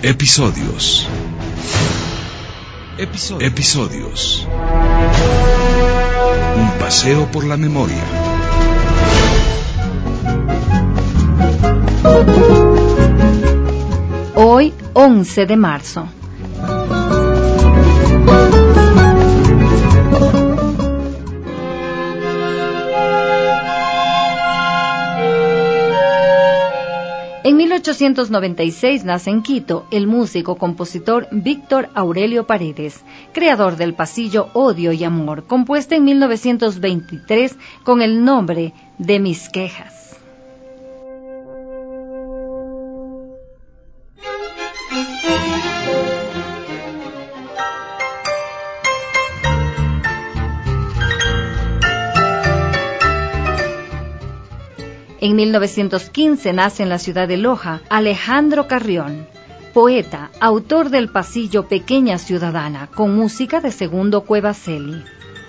Episodios. Episodios. Un paseo por la memoria. Hoy, 11 de marzo. En 1896 nace en Quito el músico-compositor Víctor Aurelio Paredes, creador del pasillo Odio y Amor, compuesta en 1923 con el nombre de Mis Quejas. En 1915 nace en la ciudad de Loja Alejandro Carrión, poeta, autor del pasillo Pequeña Ciudadana, con música de Segundo Cuevaceli.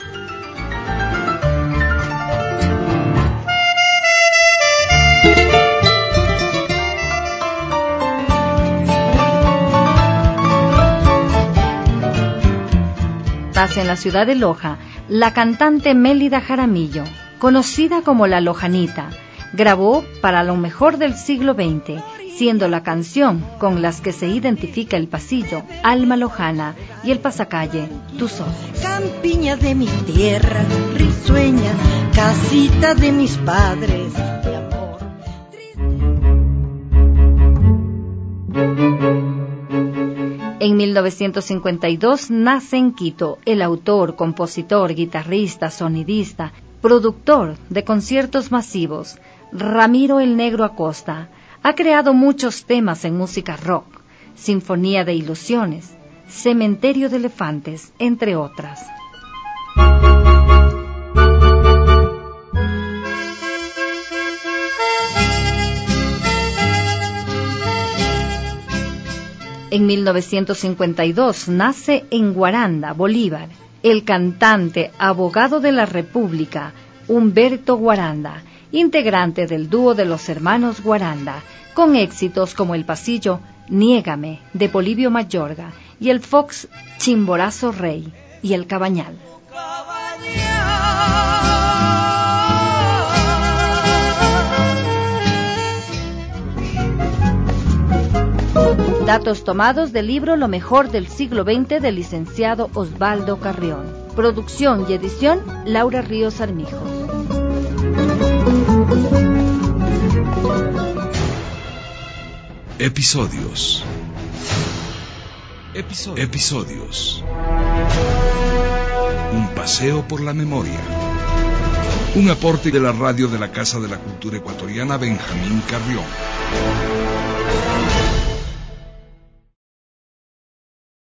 Nace en la ciudad de Loja la cantante Mélida Jaramillo, conocida como La Lojanita. Grabó para lo mejor del siglo XX, siendo la canción con las que se identifica el pasillo Alma Lojana y el pasacalle Tus Ojos. Campiña de mi tierra, risueña, casita de mis padres, de amor. En 1952 nace en Quito el autor, compositor, guitarrista, sonidista, productor de conciertos masivos, Ramiro el Negro Acosta. Ha creado muchos temas en música rock, Sinfonía de Ilusiones, Cementerio de Elefantes, entre otras. En 1952 nace en Guaranda, Bolívar, el cantante, abogado de la República, Humberto Guaranda, integrante del dúo de los hermanos Guaranda, con éxitos como el pasillo Niégame, de Polibio Mayorga, y el fox Chimborazo Rey y el Cabañal. Datos tomados del libro Lo mejor del siglo XX del licenciado Osvaldo Carrión. Producción y edición Laura Ríos Armijo. Episodios. Un paseo por la memoria. Un aporte de la radio de la Casa de la Cultura Ecuatoriana Benjamín Carrión.